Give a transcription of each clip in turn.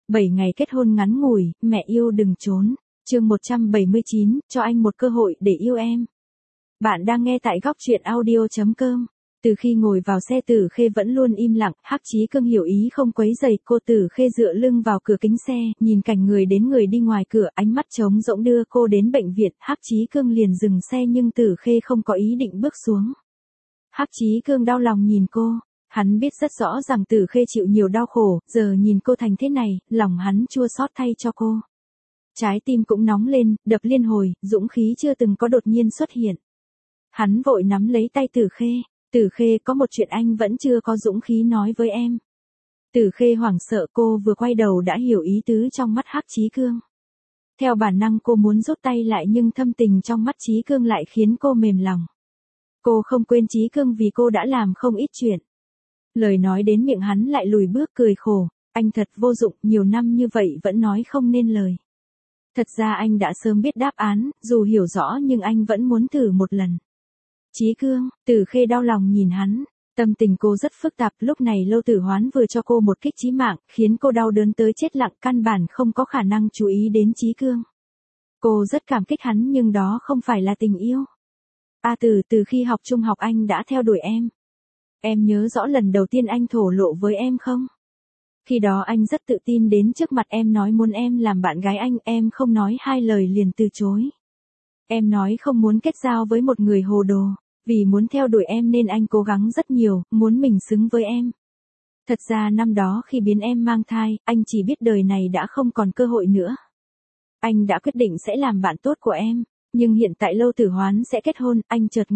7 ngày kết hôn ngắn ngủi, mẹ yêu đừng trốn. Chương 179, cho anh một cơ hội để yêu em. Bạn đang nghe tại góc truyện audio.com. Từ khi ngồi vào xe Tử Khê vẫn luôn im lặng, Hắc Chí Cương hiểu ý không quấy rầy cô. Tử Khê dựa lưng vào cửa kính xe, nhìn cảnh người đến người đi ngoài cửa, ánh mắt trống rỗng đưa cô đến bệnh viện. Hắc Chí Cương liền dừng xe nhưng Tử Khê không có ý định bước xuống. Hắc Chí Cương đau lòng nhìn cô. Hắn biết rất rõ rằng Tử Khê chịu nhiều đau khổ, giờ nhìn cô thành thế này, lòng hắn chua xót thay cho cô. Trái tim cũng nóng lên, đập liên hồi, dũng khí chưa từng có đột nhiên xuất hiện. Hắn vội nắm lấy tay Tử Khê. Tử Khê, có một chuyện anh vẫn chưa có dũng khí nói với em. Tử Khê hoảng sợ, cô vừa quay đầu đã hiểu ý tứ trong mắt Hắc Chí Cương. Theo bản năng cô muốn rút tay lại nhưng thâm tình trong mắt Chí Cương lại khiến cô mềm lòng. Cô không quên Chí Cương vì cô đã làm không ít chuyện. Lời nói đến miệng hắn lại lùi bước cười khổ, anh thật vô dụng, nhiều năm như vậy vẫn nói không nên lời. Thật ra anh đã sớm biết đáp án, dù hiểu rõ nhưng anh vẫn muốn thử một lần. Chí Cương, Tử Khê đau lòng nhìn hắn, tâm tình cô rất phức tạp, lúc này Lâu Tử Hoán vừa cho cô một kích chí mạng, khiến cô đau đớn tới chết lặng, căn bản không có khả năng chú ý đến Chí Cương. Cô rất cảm kích hắn nhưng đó không phải là tình yêu. Từ khi học trung học anh đã theo đuổi em. Em nhớ rõ lần đầu tiên anh thổ lộ với em không? Khi đó anh rất tự tin đến trước mặt em nói muốn em làm bạn gái anh, em không nói hai lời liền từ chối. Em nói không muốn kết giao với một người hồ đồ, vì muốn theo đuổi em nên anh cố gắng rất nhiều, muốn mình xứng với em. Thật ra năm đó khi biến em mang thai, anh chỉ biết đời này đã không còn cơ hội nữa. Anh đã quyết định sẽ làm bạn tốt của em, nhưng hiện tại Lâu Tử Hoán sẽ kết hôn, anh chợt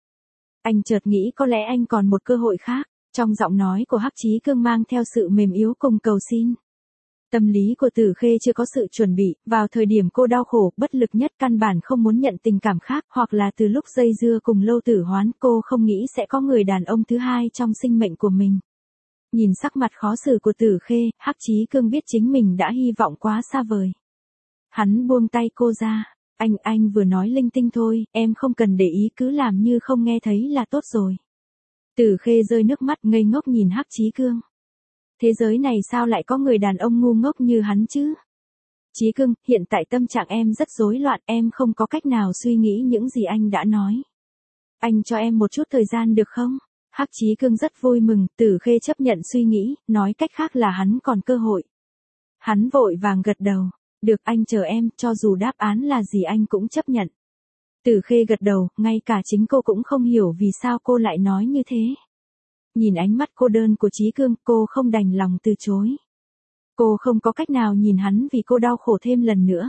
nghĩ có lẽ anh còn một cơ hội khác. Trong giọng nói của Hắc Chí Cương mang theo sự mềm yếu cùng cầu xin. Tâm lý của Tử Khê chưa có sự chuẩn bị, vào thời điểm cô đau khổ, bất lực nhất căn bản không muốn nhận tình cảm khác, hoặc là từ lúc dây dưa cùng Lâu Tử Hoán cô không nghĩ sẽ có người đàn ông thứ hai trong sinh mệnh của mình. Nhìn sắc mặt khó xử của Tử Khê, Hắc Chí Cương biết chính mình đã hy vọng quá xa vời. Hắn buông tay cô ra, anh vừa nói linh tinh thôi, em không cần để ý, cứ làm như không nghe thấy là tốt rồi. Tử Khê rơi nước mắt ngây ngốc nhìn Hắc Chí Cương. Thế giới này sao lại có người đàn ông ngu ngốc như hắn chứ? Chí Cương, hiện tại tâm trạng em rất rối loạn, em không có cách nào suy nghĩ những gì anh đã nói. Anh cho em một chút thời gian được không? Hắc Chí Cương rất vui mừng, Tử Khê chấp nhận suy nghĩ, nói cách khác là hắn còn cơ hội. Hắn vội vàng gật đầu, được anh chờ em, cho dù đáp án là gì anh cũng chấp nhận. Tử Khê gật đầu, ngay cả chính cô cũng không hiểu vì sao cô lại nói như thế. Nhìn ánh mắt cô đơn của Chí Cương, cô không đành lòng từ chối. Cô không có cách nào nhìn hắn vì cô đau khổ thêm lần nữa.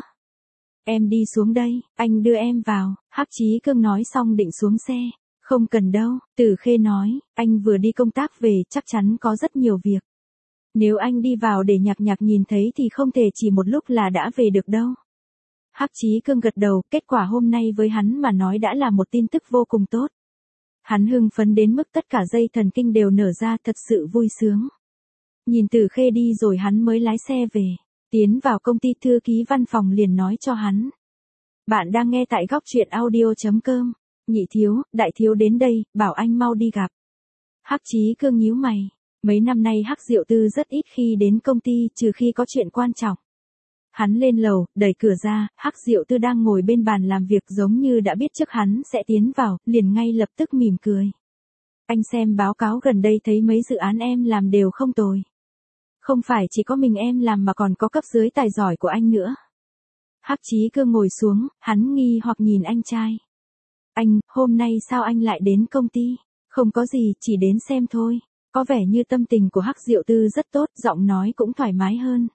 Em đi xuống đây, anh đưa em vào, Hắc Chí Cương nói xong định xuống xe. Không cần đâu, Tử Khê nói, anh vừa đi công tác về, chắc chắn có rất nhiều việc. Nếu anh đi vào để nhạc nhìn thấy thì không thể chỉ một lúc là đã về được đâu. Hắc Chí Cương gật đầu, kết quả hôm nay với hắn mà nói đã là một tin tức vô cùng tốt. Hắn hưng phấn đến mức tất cả dây thần kinh đều nở ra, thật sự vui sướng. Nhìn Tử Khê đi rồi hắn mới lái xe về, tiến vào công ty thư ký văn phòng liền nói cho hắn. Bạn đang nghe tại góc truyện audio.com, nhị thiếu, đại thiếu đến đây, bảo anh mau đi gặp. Hắc Chí Cương nhíu mày, mấy năm nay Hắc Diệu Tư rất ít khi đến công ty trừ khi có chuyện quan trọng. Hắn lên lầu, đẩy cửa ra, Hắc Diệu Tư đang ngồi bên bàn làm việc giống như đã biết trước hắn sẽ tiến vào, liền ngay lập tức mỉm cười. Anh xem báo cáo gần đây thấy mấy dự án em làm đều không tồi. Không phải chỉ có mình em làm mà còn có cấp dưới tài giỏi của anh nữa. Hắc Chí Cương ngồi xuống, hắn nghi hoặc nhìn anh trai. Anh, hôm nay sao anh lại đến công ty? Không có gì, chỉ đến xem thôi. Có vẻ như tâm tình của Hắc Diệu Tư rất tốt, giọng nói cũng thoải mái hơn.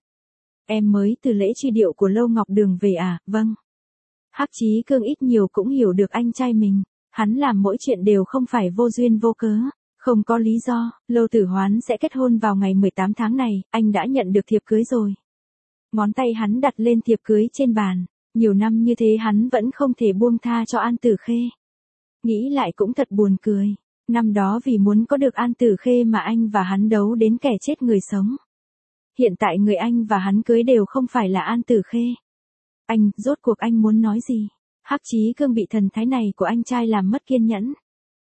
Em mới từ lễ truy điệu của Lâu Ngọc Đường về à? Vâng. Hắc Chí Cương ít nhiều cũng hiểu được anh trai mình. Hắn làm mỗi chuyện đều không phải vô duyên vô cớ, không có lý do. Lâu Tử Hoán sẽ kết hôn vào ngày 18 tháng này, anh đã nhận được thiệp cưới rồi. Ngón tay hắn đặt lên thiệp cưới trên bàn. Nhiều năm như thế hắn vẫn không thể buông tha cho An Tử Khê. Nghĩ lại cũng thật buồn cười. Năm đó vì muốn có được An Tử Khê mà anh và hắn đấu đến kẻ chết người sống. Hiện tại người anh và hắn cưới đều không phải là An Tử Khê. Anh, rốt cuộc anh muốn nói gì? Hắc Chí Cương bị thần thái này của anh trai làm mất kiên nhẫn.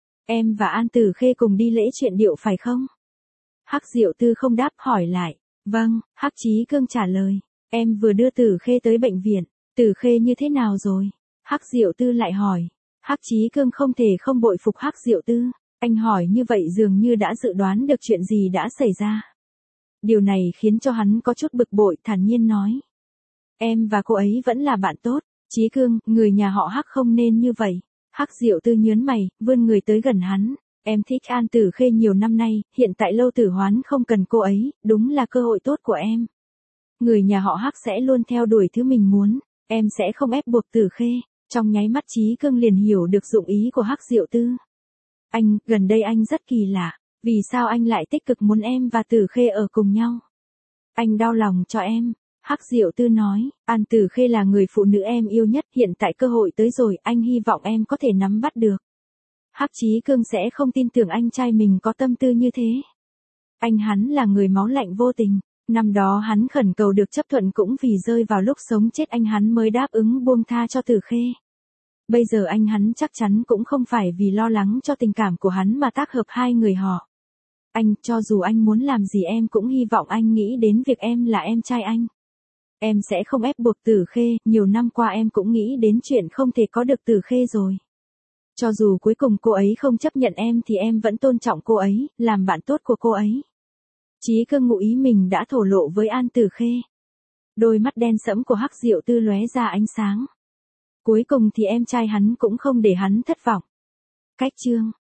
Em và An Tử Khê cùng đi lễ chuyện điệu phải không? Hắc Diệu Tư không đáp hỏi lại. Vâng, Hắc Chí Cương trả lời. Em vừa đưa Tử Khê tới bệnh viện. Tử Khê như thế nào rồi? Hắc Diệu Tư lại hỏi. Hắc Chí Cương không thể không bội phục Hắc Diệu Tư. Anh hỏi như vậy dường như đã dự đoán được chuyện gì đã xảy ra. Điều này khiến cho hắn có chút bực bội, thản nhiên nói. Em và cô ấy vẫn là bạn tốt. Chí Cương, người nhà họ Hắc không nên như vậy. Hắc Diệu Tư nhớn mày, vươn người tới gần hắn. Em thích An Tử Khê nhiều năm nay, hiện tại Lâu Tử Hoán không cần cô ấy, đúng là cơ hội tốt của em. Người nhà họ Hắc sẽ luôn theo đuổi thứ mình muốn, em sẽ không ép buộc Tử Khê. Trong nháy mắt Chí Cương liền hiểu được dụng ý của Hắc Diệu Tư. Anh, gần đây anh rất kỳ lạ, vì sao anh lại tích cực muốn em và Tử Khê ở cùng nhau? Anh đau lòng cho em. Hắc Diệu Tư nói, An Tử Khê là người phụ nữ em yêu nhất, hiện tại cơ hội tới rồi, anh hy vọng em có thể nắm bắt được. Hắc Chí Cương sẽ không tin tưởng anh trai mình có tâm tư như thế. Hắn là người máu lạnh vô tình, năm đó hắn khẩn cầu được chấp thuận cũng vì rơi vào lúc sống chết hắn mới đáp ứng buông tha cho Tử Khê. Bây giờ hắn chắc chắn cũng không phải vì lo lắng cho tình cảm của hắn mà tác hợp hai người họ. Cho dù anh muốn làm gì em cũng hy vọng anh nghĩ đến việc em là em trai anh. Em sẽ không ép buộc Tử Khê, nhiều năm qua em cũng nghĩ đến chuyện không thể có được Tử Khê rồi. Cho dù cuối cùng cô ấy không chấp nhận em thì em vẫn tôn trọng cô ấy, làm bạn tốt của cô ấy. Chí Cương ngụ ý mình đã thổ lộ với An Tử Khê. Đôi mắt đen sẫm của Hắc Diệu Tư lóe ra ánh sáng. Cuối cùng thì em trai hắn cũng không để hắn thất vọng. Cách chương